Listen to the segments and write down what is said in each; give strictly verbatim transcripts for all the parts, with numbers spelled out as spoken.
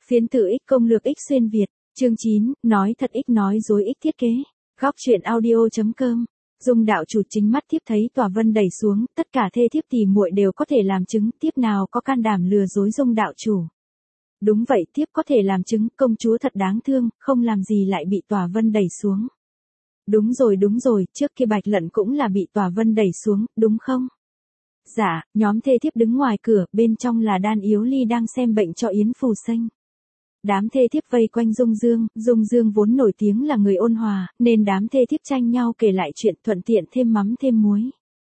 Phiến tử X công lược X xuyên Việt, chương chín, nói thật X nói dối X thiết kế. Góc truyện audio.com. Dung đạo chủ chính mắt thiếp thấy Tòa Vân đẩy xuống, tất cả thê thiếp tỉ muội đều có thể làm chứng, thiếp nào có can đảm lừa dối Dung đạo chủ. Đúng vậy, thiếp có thể làm chứng, công chúa thật đáng thương, không làm gì lại bị Tòa Vân đẩy xuống. Đúng rồi đúng rồi, trước kia Bạch Lận cũng là bị Tòa Vân đẩy xuống, đúng không? Dạ, nhóm thê thiếp đứng ngoài cửa, bên trong là Đan Yếu Ly đang xem bệnh cho Yến Phù Sinh. Đám thê thiếp vây quanh Dung Dương, Dung Dương vốn nổi tiếng là người ôn hòa, nên đám thê thiếp tranh nhau kể lại chuyện thuận tiện thêm mắm thêm muối.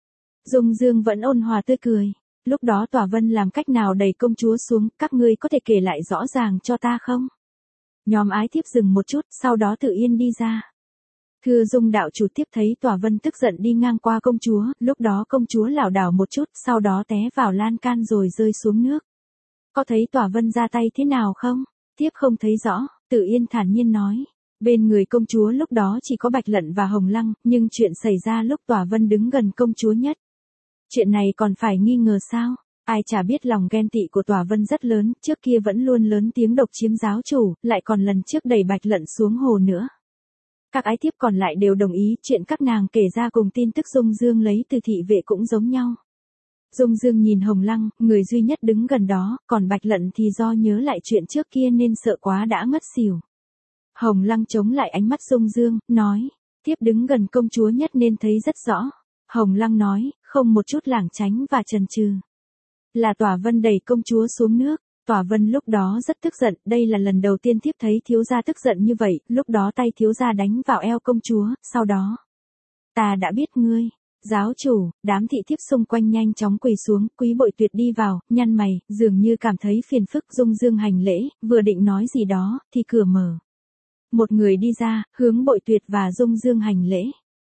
Dung Dương vẫn ôn hòa tươi cười. Lúc đó Tòa Vân làm cách nào đẩy công chúa xuống, các ngươi có thể kể lại rõ ràng cho ta không? Nhóm ái thiếp dừng một chút, sau đó tự yên đi ra. Thưa Dung đạo chủ, tiếp thấy Tòa Vân tức giận đi ngang qua công chúa, lúc đó công chúa lảo đảo một chút, sau đó té vào lan can rồi rơi xuống nước. Có thấy Tòa Vân ra tay thế nào không? Tiếp không thấy rõ, Tự Yên thản nhiên nói. Bên người công chúa lúc đó chỉ có Bạch Lận và Hồng Lăng, nhưng chuyện xảy ra lúc Tòa Vân đứng gần công chúa nhất. Chuyện này còn phải nghi ngờ sao? Ai chả biết lòng ghen tị của Tòa Vân rất lớn, trước kia vẫn luôn lớn tiếng độc chiếm giáo chủ, lại còn lần trước đẩy Bạch Lận xuống hồ nữa. Các ái thiếp còn lại đều đồng ý, chuyện các nàng kể ra cùng tin tức Dung Dương lấy từ thị vệ cũng giống nhau. Dung Dương nhìn Hồng Lăng, người duy nhất đứng gần đó, còn Bạch Lận thì do nhớ lại chuyện trước kia nên sợ quá đã ngất xỉu. Hồng Lăng chống lại ánh mắt Dung Dương, nói, thiếp đứng gần công chúa nhất nên thấy rất rõ. Hồng Lăng nói, không một chút lảng tránh và chần chừ. Là Tòa Vân đẩy công chúa xuống nước. Tòa Vân lúc đó rất tức giận, đây là lần đầu tiên thiếp thấy thiếu gia tức giận như vậy, lúc đó tay thiếu gia đánh vào eo công chúa, sau đó. Ta đã biết ngươi. Giáo chủ, đám thị thiếp xung quanh nhanh chóng quỳ xuống, Quý Bội Tuyệt đi vào, nhăn mày, dường như cảm thấy phiền phức. Dung Dương hành lễ, vừa định nói gì đó, thì cửa mở. Một người đi ra, hướng Bội Tuyệt và Dung Dương hành lễ.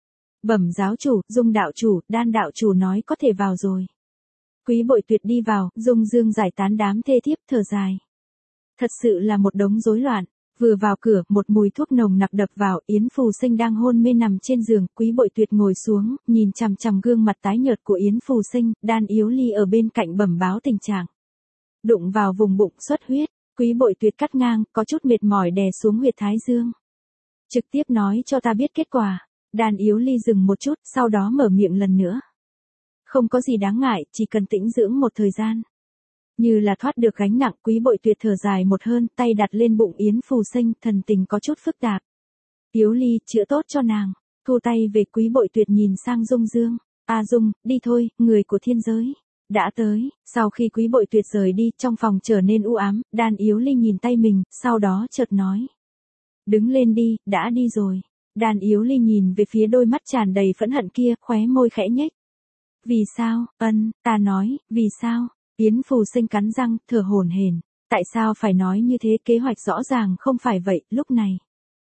Bẩm giáo chủ, Dung đạo chủ, Đan đạo chủ nói có thể vào rồi. Quý Bội Tuyệt đi vào, Dung Dương giải tán đám thê thiếp, thở dài. Thật sự là một đống rối loạn. Vừa vào cửa, một mùi thuốc nồng nặc đập vào, Yến Phù Sinh đang hôn mê nằm trên giường, Quý Bội Tuyệt ngồi xuống, nhìn chằm chằm gương mặt tái nhợt của Yến Phù Sinh, Đan Yếu Ly ở bên cạnh bẩm báo tình trạng. Đụng vào vùng bụng xuất huyết, Quý Bội Tuyệt cắt ngang, có chút mệt mỏi đè xuống huyệt thái dương. Trực tiếp nói cho ta biết kết quả. Đan Yếu Ly dừng một chút, sau đó mở miệng lần nữa. Không có gì đáng ngại, chỉ cần tĩnh dưỡng một thời gian. Như là thoát được gánh nặng, Quý Bội Tuyệt thở dài một hơi, tay đặt lên bụng Yến Phù Sinh, thần tình có chút phức tạp. Yếu Ly, chữa tốt cho nàng. Thu tay về, Quý Bội Tuyệt nhìn sang Dung Dương. A Dung, đi thôi, người của thiên giới. Đã tới. Sau khi Quý Bội Tuyệt rời đi, trong phòng trở nên u ám, Đan Yếu Ly nhìn tay mình, sau đó chợt nói. Đứng lên đi, đã đi rồi. Đan Yếu Ly nhìn về phía đôi mắt tràn đầy phẫn hận kia, khóe môi khẽ nhếch. Vì sao, ân, ta nói, vì sao? Yến Phù Sinh cắn răng, thở hổn hển. Tại sao phải nói như thế, kế hoạch rõ ràng không phải vậy, lúc này.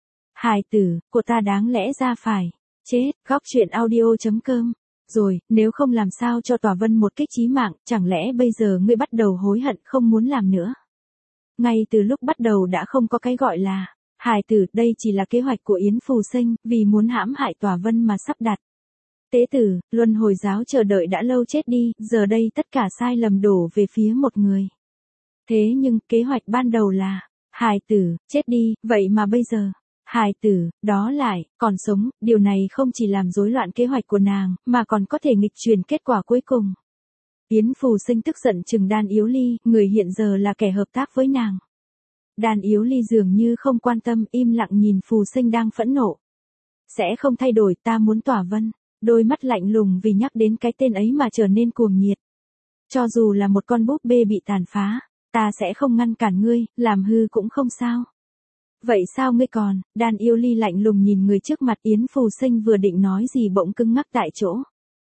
Hài tử, của ta đáng lẽ ra phải. Chết, góc truyện audio.com. Rồi, nếu không làm sao cho Tòa Vân một kích chí mạng, chẳng lẽ bây giờ ngươi bắt đầu hối hận không muốn làm nữa? Ngay từ lúc bắt đầu đã không có cái gọi là. Hài tử, đây chỉ là kế hoạch của Yến Phù Sinh, vì muốn hãm hại Tòa Vân mà sắp đặt. Tế tử, luân hồi giáo chờ đợi đã lâu chết đi, giờ đây tất cả sai lầm đổ về phía một người. Thế nhưng, kế hoạch ban đầu là, hài tử, chết đi, vậy mà bây giờ, hài tử, đó lại, còn sống, điều này không chỉ làm rối loạn kế hoạch của nàng, mà còn có thể nghịch truyền kết quả cuối cùng. Yến Phù Sinh tức giận chừng Đan Yếu Ly, người hiện giờ là kẻ hợp tác với nàng. Đan Yếu Ly dường như không quan tâm, im lặng nhìn Phù Sinh đang phẫn nộ. Sẽ không thay đổi, ta muốn Tòa Vân. Đôi mắt lạnh lùng vì nhắc đến cái tên ấy mà trở nên cuồng nhiệt. Cho dù là một con búp bê bị tàn phá, ta sẽ không ngăn cản ngươi, làm hư cũng không sao. Vậy sao ngươi còn? Đan Yếu Ly lạnh lùng nhìn người trước mặt. Yến Phù Sinh vừa định nói gì bỗng cứng ngắc tại chỗ.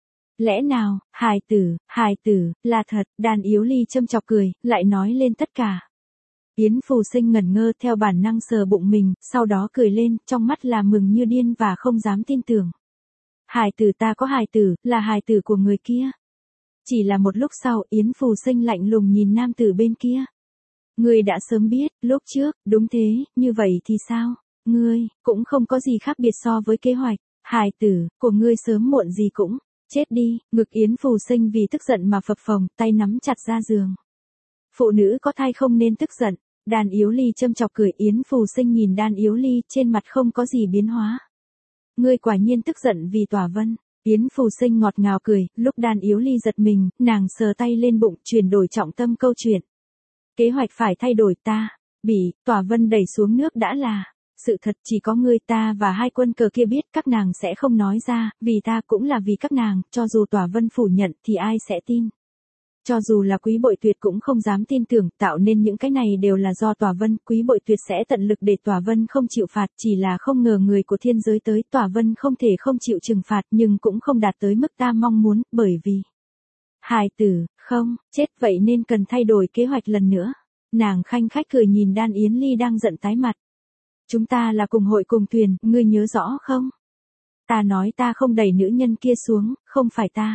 Lẽ nào, hài tử, hài tử, là thật, Đan Yếu Ly châm chọc cười, lại nói lên tất cả. Yến Phù Sinh ngẩn ngơ theo bản năng sờ bụng mình, sau đó cười lên, trong mắt là mừng như điên và không dám tin tưởng. Hài tử, ta có hài tử, là hài tử của người kia. Chỉ là một lúc sau, Yến Phù Sinh lạnh lùng nhìn nam tử bên kia. Ngươi đã sớm biết, lúc trước, đúng thế, như vậy thì sao? Ngươi, cũng không có gì khác biệt so với kế hoạch. Hài tử, của ngươi sớm muộn gì cũng, chết đi. Ngực Yến Phù Sinh vì tức giận mà phập phồng, tay nắm chặt ra giường. Phụ nữ có thai không nên tức giận. Đan Yếu Ly châm chọc cười. Yến Phù Sinh nhìn Đan Yếu Ly, trên mặt không có gì biến hóa. Ngươi quả nhiên tức giận vì Tòa Vân. Yến Phù Sinh ngọt ngào cười, lúc Đan Yếu Ly giật mình, nàng sờ tay lên bụng, chuyển đổi trọng tâm câu chuyện. Kế hoạch phải thay đổi ta, bị Tòa Vân đẩy xuống nước đã là sự thật, chỉ có ngươi ta và hai quân cờ kia biết, các nàng sẽ không nói ra, vì ta cũng là vì các nàng, cho dù Tòa Vân phủ nhận thì ai sẽ tin. Cho dù là Quý Bội Tuyệt cũng không dám tin tưởng, tạo nên những cái này đều là do Tòa Vân, Quý Bội Tuyệt sẽ tận lực để Tòa Vân không chịu phạt, chỉ là không ngờ người của thiên giới tới, Tòa Vân không thể không chịu trừng phạt, nhưng cũng không đạt tới mức ta mong muốn, bởi vì hài tử, không, chết, vậy nên cần thay đổi kế hoạch lần nữa. Nàng khanh khách cười nhìn Đan Yến Ly đang giận tái mặt. Chúng ta là cùng hội cùng thuyền, ngươi nhớ rõ không? Ta nói ta không đẩy nữ nhân kia xuống, không phải ta.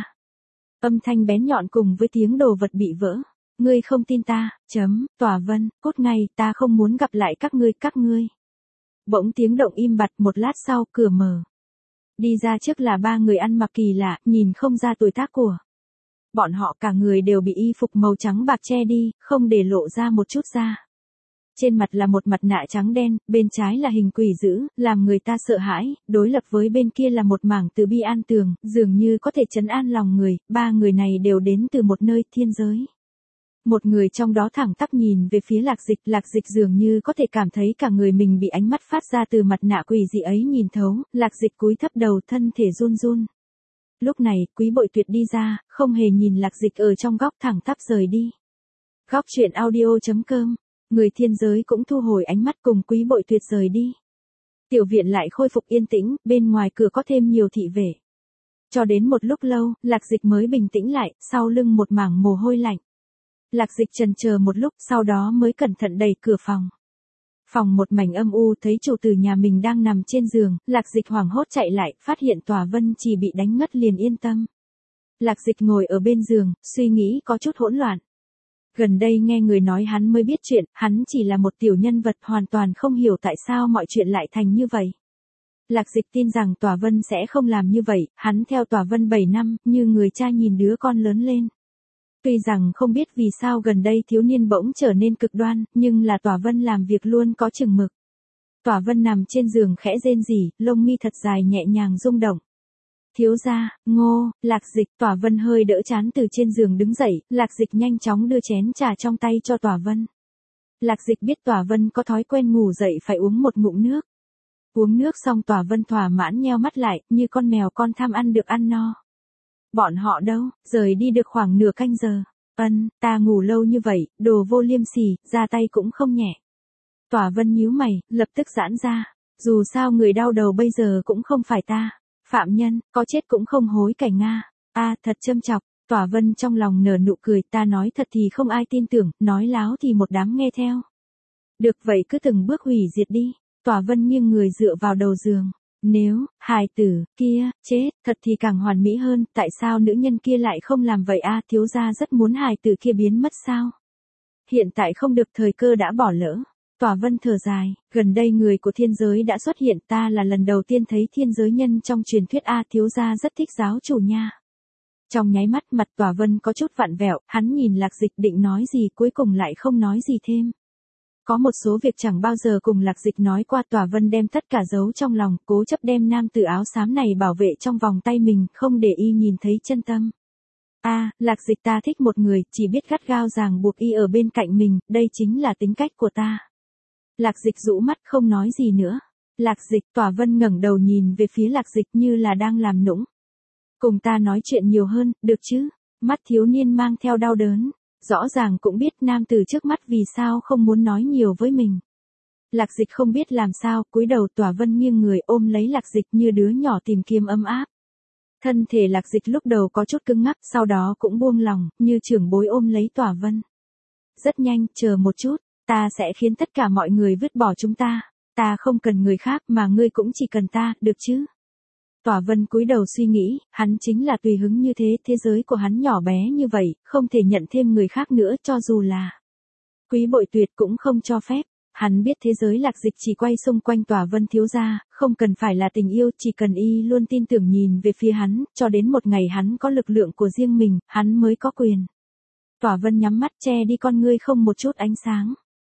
Âm thanh bén nhọn cùng với tiếng đồ vật bị vỡ. Ngươi không tin ta, chấm, Tòa Vân, cốt ngay, ta không muốn gặp lại các ngươi, các ngươi. Bỗng tiếng động im bặt, một lát sau, cửa mở. Đi ra trước là ba người ăn mặc kỳ lạ, nhìn không ra tuổi tác của. Bọn họ cả người đều bị y phục màu trắng bạc che đi, không để lộ ra một chút da. Trên mặt là một mặt nạ trắng đen, bên trái là hình quỷ dữ, làm người ta sợ hãi, đối lập với bên kia là một mảng từ bi an tường, dường như có thể trấn an lòng người, ba người này đều đến từ một nơi thiên giới. Một người trong đó thẳng tắp nhìn về phía Lạc Dịch, Lạc Dịch dường như có thể cảm thấy cả người mình bị ánh mắt phát ra từ mặt nạ quỷ dị ấy nhìn thấu, Lạc Dịch cúi thấp đầu, thân thể run run. Lúc này, Quý Bội Tuyệt đi ra, không hề nhìn Lạc Dịch ở trong góc, thẳng tắp rời đi. Góc truyện audio chấm com. Người thiên giới cũng thu hồi ánh mắt cùng Quý Bội Tuyệt rời đi. Tiểu viện lại khôi phục yên tĩnh, bên ngoài cửa có thêm nhiều thị vệ. Cho đến một lúc lâu, Lạc Dịch mới bình tĩnh lại, sau lưng một mảng mồ hôi lạnh. Lạc Dịch chần chờ một lúc, sau đó mới cẩn thận đẩy cửa phòng. Phòng một mảnh âm u, thấy chủ tử nhà mình đang nằm trên giường, Lạc Dịch hoảng hốt chạy lại, phát hiện Tòa Vân chỉ bị đánh ngất liền yên tâm. Lạc Dịch ngồi ở bên giường, suy nghĩ có chút hỗn loạn. Gần đây nghe người nói hắn mới biết chuyện, hắn chỉ là một tiểu nhân vật, hoàn toàn không hiểu tại sao mọi chuyện lại thành như vậy. Lạc Dịch tin rằng Tòa Vân sẽ không làm như vậy, hắn theo Tòa Vân bảy năm, như người cha nhìn đứa con lớn lên. Tuy rằng không biết vì sao gần đây thiếu niên bỗng trở nên cực đoan, nhưng là Tòa Vân làm việc luôn có chừng mực. Tòa Vân nằm trên giường khẽ rên rỉ, lông mi thật dài nhẹ nhàng rung động. Thiếu gia, Ngô, Lạc Dịch, Tòa Vân hơi đỡ chán từ trên giường đứng dậy, Lạc Dịch nhanh chóng đưa chén trà trong tay cho Tòa Vân. Lạc Dịch biết Tòa Vân có thói quen ngủ dậy phải uống một ngụm nước. Uống nước xong Tòa Vân thỏa mãn nheo mắt lại, như con mèo con tham ăn được ăn no. Bọn họ đâu, rời đi được khoảng nửa canh giờ. Ân, ta ngủ lâu như vậy, đồ vô liêm sỉ, ra tay cũng không nhẹ. Tòa Vân nhíu mày, lập tức giãn ra. Dù sao người đau đầu bây giờ cũng không phải ta. Phạm nhân, có chết cũng không hối cải Nga. A, à, thật châm chọc. Tòa Vân trong lòng nở nụ cười, ta nói thật thì không ai tin tưởng, nói láo thì một đám nghe theo. Được vậy cứ từng bước hủy diệt đi. Tòa Vân nghiêng người dựa vào đầu giường. Nếu, hài tử, kia, chết, thật thì càng hoàn mỹ hơn, tại sao nữ nhân kia lại không làm vậy a à, thiếu gia rất muốn hài tử kia biến mất sao? Hiện tại không được, thời cơ đã bỏ lỡ. Tòa Vân thở dài, gần đây người của thiên giới đã xuất hiện, ta là lần đầu tiên thấy thiên giới nhân trong truyền thuyết a à, thiếu gia rất thích giáo chủ nha. Trong nháy mắt mặt Tòa Vân có chút vặn vẹo, hắn nhìn Lạc Dịch định nói gì cuối cùng lại không nói gì thêm. Có một số việc chẳng bao giờ cùng Lạc Dịch nói qua, Tòa Vân đem tất cả giấu trong lòng, cố chấp đem nam tử áo xám này bảo vệ trong vòng tay mình, không để y nhìn thấy chân tâm. A, à, Lạc Dịch, ta thích một người, chỉ biết gắt gao ràng buộc y ở bên cạnh mình, đây chính là tính cách của ta. Lạc Dịch rũ mắt không nói gì nữa. Lạc Dịch, Tòa Vân ngẩng đầu nhìn về phía Lạc Dịch như là đang làm nũng. Cùng ta nói chuyện nhiều hơn, được chứ? Mắt thiếu niên mang theo đau đớn. Rõ ràng cũng biết nam tử trước mắt vì sao không muốn nói nhiều với mình. Lạc Dịch không biết làm sao, cúi đầu. Tòa Vân nghiêng người ôm lấy Lạc Dịch như đứa nhỏ tìm kiếm ấm áp. Thân thể Lạc Dịch lúc đầu có chút cứng ngắc, sau đó cũng buông lòng, như trưởng bối ôm lấy Tòa Vân. Rất nhanh, chờ một chút, ta sẽ khiến tất cả mọi người vứt bỏ chúng ta. Ta không cần người khác mà ngươi cũng chỉ cần ta, được chứ? Tòa Vân cúi đầu suy nghĩ, hắn chính là tùy hứng như thế, thế giới của hắn nhỏ bé như vậy, không thể nhận thêm người khác nữa, cho dù là Quý Bội Tuyệt cũng không cho phép. Hắn biết thế giới Lạc Dịch chỉ quay xung quanh Tòa Vân thiếu gia, không cần phải là tình yêu, chỉ cần y luôn tin tưởng nhìn về phía hắn, cho đến một ngày hắn có lực lượng của riêng mình, hắn mới có quyền. Tòa Vân nhắm mắt che đi con ngươi không một chút ánh sáng.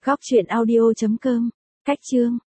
Góc chuyện audio chấm com. Cách chương